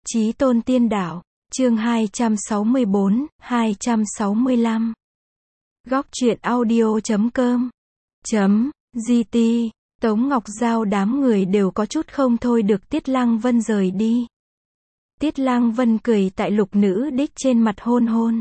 Chí tôn tiên đạo, chương 264, 265. Góc truyện audio.com .gt. Tống Ngọc Giao đám người đều có chút không thôi được Tiết Lăng Vân rời đi. Tiết Lăng Vân cười tại Lục Nữ Đích trên mặt hôn hôn.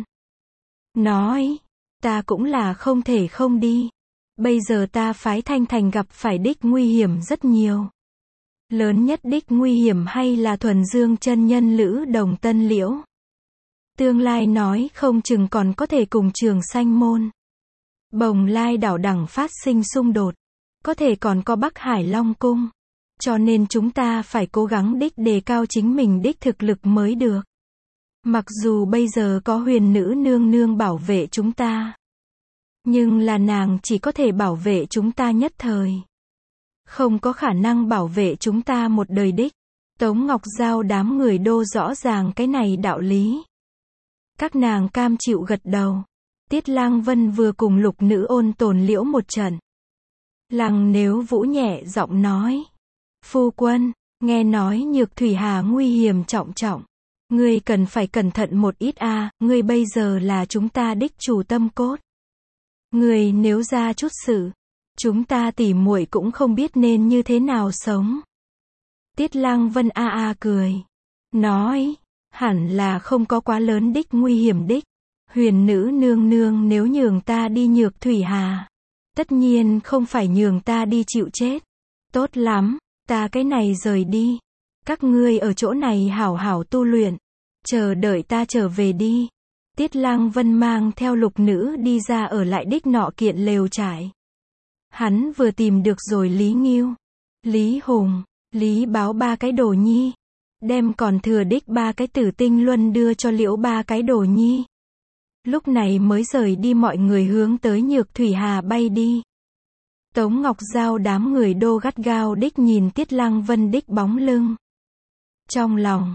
Nói, ta cũng là không thể không đi. Bây giờ ta phái Thanh Thành gặp phải đích nguy hiểm rất nhiều. Lớn nhất đích nguy hiểm hay là Thuần Dương chân nhân Lữ Đồng Tân Liễu. Tương lai nói không chừng còn có thể cùng Trường Sanh Môn, Bồng Lai đảo đẳng phát sinh xung đột. Có thể còn có Bắc Hải Long Cung. Cho nên chúng ta phải cố gắng đích đề cao chính mình đích thực lực mới được. Mặc dù bây giờ có Huyền Nữ nương nương bảo vệ chúng ta, nhưng là nàng chỉ có thể bảo vệ chúng ta nhất thời, không có khả năng bảo vệ chúng ta một đời đích. Tống Ngọc Giao đám người đô rõ ràng cái này đạo lý. Các nàng cam chịu gật đầu. Tiết Lang Vân vừa cùng Lục Nữ ôn tồn liễu một trận. Lăng Nếu Vũ nhẹ giọng nói. Phu quân, nghe nói Nhược Thủy Hà nguy hiểm trọng trọng. Ngươi cần phải cẩn thận một ít a, ngươi bây giờ là chúng ta đích chủ tâm cốt. Ngươi nếu ra chút sự, chúng ta tỉ muội cũng không biết nên như thế nào sống. Tiết Lang Vân cười. Nói, hẳn là không có quá lớn đích nguy hiểm đích. Huyền Nữ nương nương nếu nhường ta đi Nhược Thủy Hà, tất nhiên không phải nhường ta đi chịu chết. Tốt lắm, ta cái này rời đi. Các ngươi ở chỗ này hảo hảo tu luyện. Chờ đợi ta trở về đi. Tiết Lang Vân mang theo Lục Nữ đi ra ở lại đích nọ kiện lều trại. Hắn vừa tìm được rồi Lý Ngưu, Lý Hùng, Lý Báo ba cái đồ nhi. Đem còn thừa đích ba cái Tử Tinh Luân đưa cho Liễu ba cái đồ nhi. Lúc này mới rời đi mọi người hướng tới Nhược Thủy Hà bay đi. Tống Ngọc Giao đám người đô gắt gao đích nhìn Tiết Lăng Vân đích bóng lưng. Trong lòng,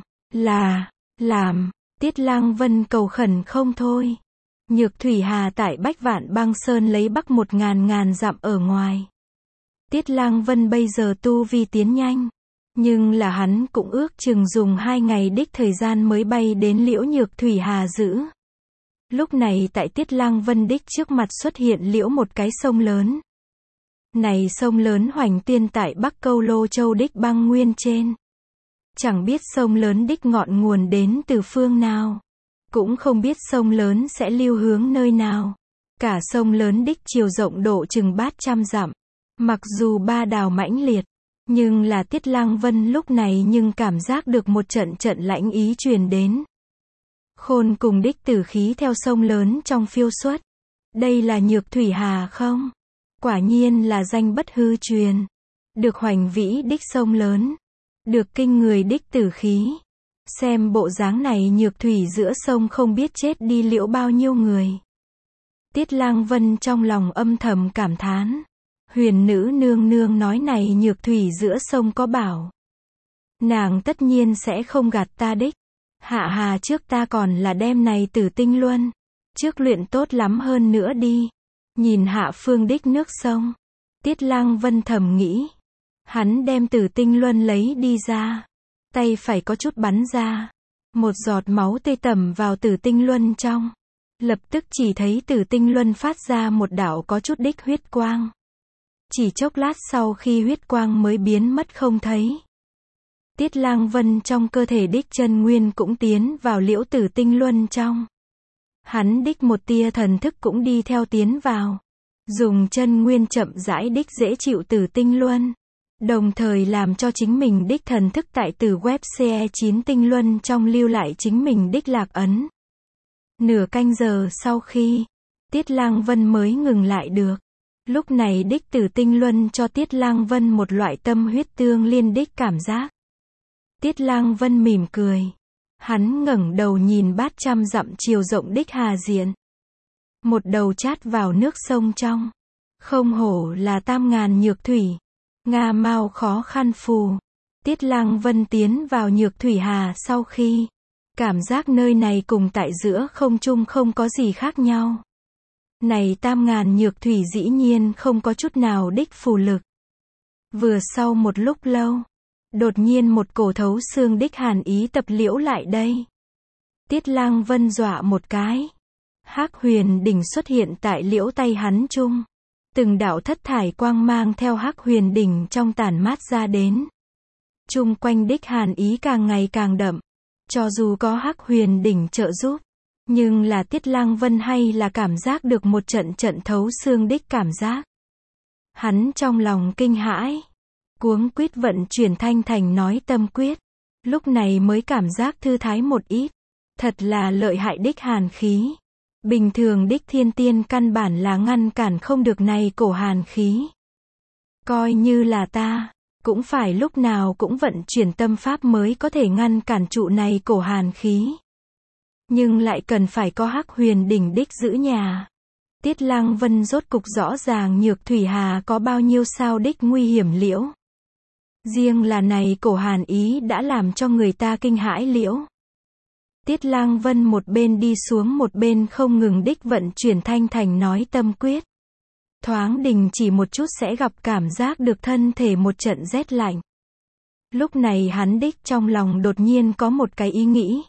làm, Tiết Lăng Vân cầu khẩn không thôi. Nhược Thủy Hà tại Bách Vạn Băng Sơn lấy bắc 1000 dặm ở ngoài. Tiết Lăng Vân bây giờ tu vi tiến nhanh. Nhưng là hắn cũng ước chừng dùng 2 ngày đích thời gian mới bay đến Liễu Nhược Thủy Hà giữ. Lúc này tại Tiết Lăng Vân đích trước mặt xuất hiện liễu một cái sông lớn. Này sông lớn hoành tiên tại Bắc Câu Lô Châu đích băng nguyên trên. Chẳng biết sông lớn đích ngọn nguồn đến từ phương nào. Cũng không biết sông lớn sẽ lưu hướng nơi nào. Cả sông lớn đích chiều rộng độ chừng 800 dặm. Mặc dù ba đào mãnh liệt, nhưng là Tiết Lăng Vân lúc này nhưng cảm giác được một trận lãnh ý truyền đến. Khôn cùng đích tử khí theo sông lớn trong phiêu xuất. Đây là Nhược Thủy Hà không? Quả nhiên là danh bất hư truyền. Được hoành vĩ đích sông lớn. Được kinh người đích tử khí. Xem bộ dáng này Nhược Thủy giữa sông không biết chết đi liễu bao nhiêu người. Tiết Lang Vân trong lòng âm thầm cảm thán. Huyền Nữ nương nương nói này Nhược Thủy giữa sông có bảo. Nàng tất nhiên sẽ không gạt ta đích. Hạ hà trước ta còn là đem này Tử Tinh Luân. Trước luyện tốt lắm hơn nữa đi. Nhìn hạ phương đích nước sông. Tiết Lang Vân thầm nghĩ. Hắn đem Tử Tinh Luân lấy đi ra. Tay phải có chút bắn ra. Một giọt máu tươi tẩm vào Tử Tinh Luân trong. Lập tức chỉ thấy Tử Tinh Luân phát ra một đạo có chút đích huyết quang. Chỉ chốc lát sau khi huyết quang mới biến mất không thấy. Tiết Lang Vân trong cơ thể đích chân nguyên cũng tiến vào liễu Tử Tinh Luân trong. Hắn đích một tia thần thức cũng đi theo tiến vào. Dùng chân nguyên chậm rãi đích dễ chịu Tử Tinh Luân. Đồng thời làm cho chính mình đích thần thức tại từ web CE9 Tinh Luân trong lưu lại chính mình đích lạc ấn. Nửa canh giờ sau khi, Tiết Lang Vân mới ngừng lại được. Lúc này đích Tử Tinh Luân cho Tiết Lang Vân một loại tâm huyết tương liên đích cảm giác. Tiết Lang Vân mỉm cười. Hắn ngẩng đầu nhìn 800 dặm chiều rộng đích hà diện. Một đầu chát vào nước sông trong. Không hổ là 8000 Nhược Thủy. Nga mau khó khăn phù. Tiết Lang Vân tiến vào Nhược Thủy Hà sau khi. Cảm giác nơi này cùng tại giữa không trung không có gì khác nhau. Này 8000 Nhược Thủy dĩ nhiên không có chút nào đích phù lực. Vừa sau một lúc lâu. Đột nhiên một cổ thấu xương đích hàn ý tập liễu lại đây. Tiết Lang Vân dọa một cái. Hắc Huyền đỉnh xuất hiện tại liễu tay hắn chung. Từng đạo thất thải quang mang theo Hắc Huyền đỉnh trong tản mát ra đến. Chung quanh đích hàn ý càng ngày càng đậm. Cho dù có Hắc Huyền đỉnh trợ giúp, nhưng là Tiết Lang Vân hay là cảm giác được một trận trận thấu xương đích cảm giác. Hắn trong lòng kinh hãi, cuống quýt vận chuyển thanh thành nói tâm quyết, lúc này mới cảm giác thư thái một ít. Thật là lợi hại đích hàn khí. Bình thường đích thiên tiên căn bản là ngăn cản không được này cổ hàn khí. Coi như là ta, cũng phải lúc nào cũng vận chuyển tâm pháp mới có thể ngăn cản trụ này cổ hàn khí. Nhưng lại cần phải có Hắc Huyền đỉnh đích giữ nhà. Tiết Lang Vân rốt cục rõ ràng Nhược Thủy Hà có bao nhiêu sao đích nguy hiểm liễu. Riêng là này cổ hàn ý đã làm cho người ta kinh hãi liễu. Tiết Lang Vân một bên đi xuống một bên không ngừng đích vận chuyển thanh thành nói tâm quyết. Thoáng đình chỉ một chút sẽ gặp cảm giác được thân thể một trận rét lạnh. Lúc này hắn đích trong lòng đột nhiên có một cái ý nghĩ.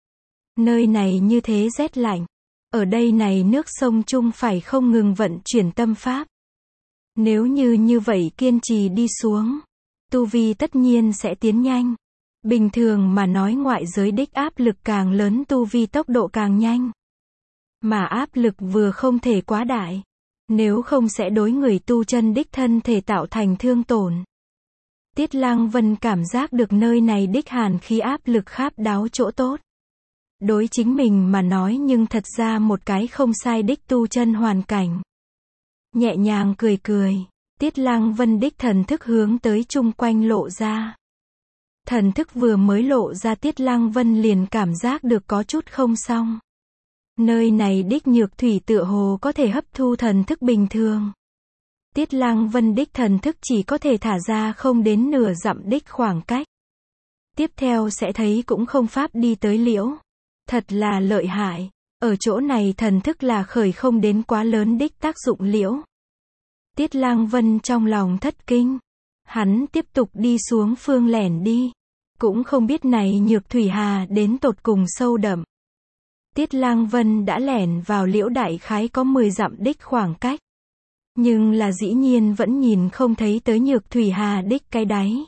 Nơi này như thế rét lạnh. Ở đây này nước sông chung phải không ngừng vận chuyển tâm pháp. Nếu như vậy kiên trì đi xuống, tu vi tất nhiên sẽ tiến nhanh. Bình thường mà nói ngoại giới đích áp lực càng lớn tu vi tốc độ càng nhanh. Mà áp lực vừa không thể quá đại. Nếu không sẽ đối người tu chân đích thân thể tạo thành thương tổn. Tiết Lang Vân cảm giác được nơi này đích hàn khí áp lực kháp đáo chỗ tốt. Đối chính mình mà nói nhưng thật ra một cái không sai đích tu chân hoàn cảnh. Nhẹ nhàng cười cười, Tiết Lang Vân đích thần thức hướng tới chung quanh lộ ra. Thần thức vừa mới lộ ra Tiết Lang Vân liền cảm giác được có chút không xong. Nơi này đích nhược thủy tựa hồ có thể hấp thu thần thức bình thường. Tiết Lang Vân đích thần thức chỉ có thể thả ra không đến nửa dặm đích khoảng cách. Tiếp theo sẽ thấy cũng không pháp đi tới liễu. Thật là lợi hại. Ở chỗ này thần thức là khởi không đến quá lớn đích tác dụng liễu. Tiết Lang Vân trong lòng thất kinh. Hắn tiếp tục đi xuống phương lẻn đi. Cũng không biết này nhược thủy hà đến tột cùng sâu đậm. Tiết Lang Vân đã lẻn vào liễu đại khái có 10 dặm đích khoảng cách. Nhưng là dĩ nhiên vẫn nhìn không thấy tới nhược thủy hà đích cái đáy.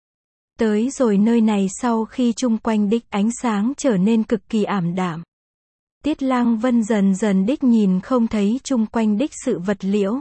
Tới rồi nơi này sau khi chung quanh đích ánh sáng trở nên cực kỳ ảm đạm. Tiết Lang Vân dần dần đích nhìn không thấy chung quanh đích sự vật liễu.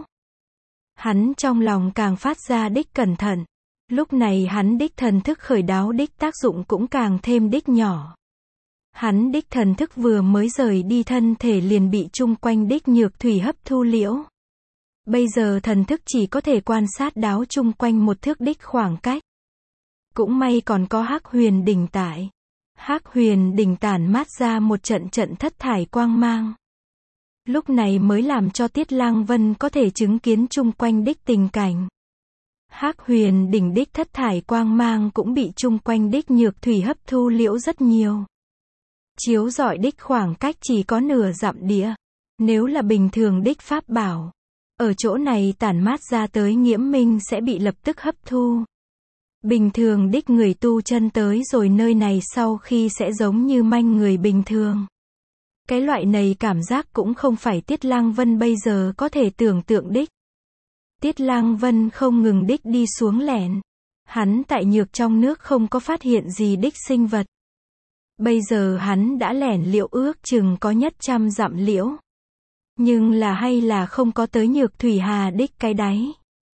Hắn trong lòng càng phát ra đích cẩn thận. Lúc này hắn đích thần thức khởi đáo đích tác dụng cũng càng thêm đích nhỏ. Hắn đích thần thức vừa mới rời đi thân thể liền bị chung quanh đích nhược thủy hấp thu liễu. Bây giờ thần thức chỉ có thể quan sát đáo chung quanh một thước đích khoảng cách. Cũng may còn có Hắc Huyền đỉnh tại. Hắc Huyền đỉnh tản mát ra một trận trận thất thải quang mang. Lúc này mới làm cho Tiết Lang Vân có thể chứng kiến chung quanh đích tình cảnh. Hắc Huyền đỉnh đích thất thải quang mang cũng bị chung quanh đích nhược thủy hấp thu liễu rất nhiều. Chiếu rọi đích khoảng cách chỉ có nửa dặm địa. Nếu là bình thường đích pháp bảo, ở chỗ này tản mát ra tới nghiễm minh sẽ bị lập tức hấp thu. Bình thường đích người tu chân tới rồi nơi này sau khi sẽ giống như manh người bình thường. Cái loại này cảm giác cũng không phải Tiết Lang Vân bây giờ có thể tưởng tượng đích. Tiết Lang Vân không ngừng đích đi xuống lẻn. Hắn tại nhược trong nước không có phát hiện gì đích sinh vật. Bây giờ hắn đã lẻn liễu ước chừng có nhất 100 dặm liễu. Nhưng là hay là không có tới nhược thủy hà đích cái đáy.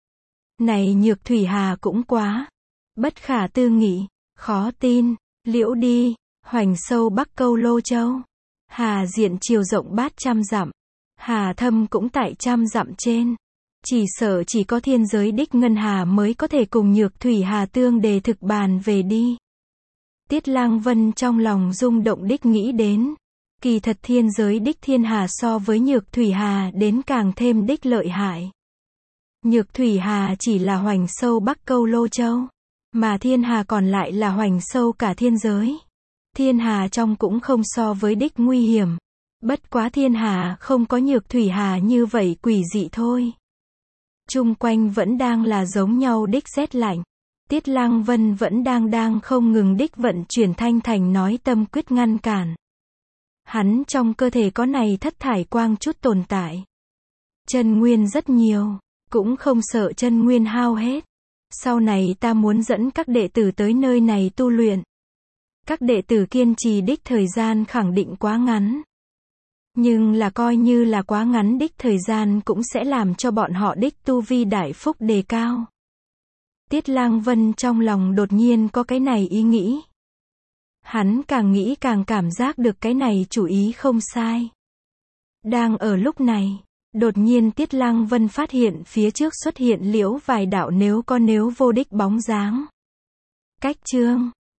Này nhược thủy hà cũng quá. Bất khả tư nghị, khó tin, liễu đi, hoành sâu Bắc Câu Lô Châu. Hà diện chiều rộng 800 dặm. Hà thâm cũng tại 100 dặm trên. Chỉ sợ chỉ có thiên giới đích ngân hà mới có thể cùng nhược thủy hà tương đề thực bàn về đi. Tiết Lang Vân trong lòng rung động đích nghĩ đến. Kỳ thật thiên giới đích thiên hà so với nhược thủy hà đến càng thêm đích lợi hại. Nhược thủy hà chỉ là hoành sâu Bắc Câu Lô Châu. Mà thiên hà còn lại là hoành sâu cả thiên giới. Thiên hà trong cũng không so với đích nguy hiểm. Bất quá thiên hà không có nhược thủy hà như vậy quỷ dị thôi. Chung quanh vẫn đang là giống nhau đích rét lạnh. Tiết Lăng Vân vẫn đang không ngừng đích vận chuyển thanh thành nói tâm quyết ngăn cản. Hắn trong cơ thể có này thất thải quang chút tồn tại. Chân nguyên rất nhiều, cũng không sợ chân nguyên hao hết. Sau này ta muốn dẫn các đệ tử tới nơi này tu luyện. Các đệ tử kiên trì đích thời gian khẳng định quá ngắn. Nhưng là coi như là quá ngắn đích thời gian cũng sẽ làm cho bọn họ đích tu vi đại phúc đề cao. Tiết Lang Vân trong lòng đột nhiên có cái này ý nghĩ. Hắn càng nghĩ càng cảm giác được cái này chủ ý không sai. Đang ở lúc này, đột nhiên Tiết Lang Vân phát hiện phía trước xuất hiện liễu vài đạo nếu vô đích bóng dáng. Cách chương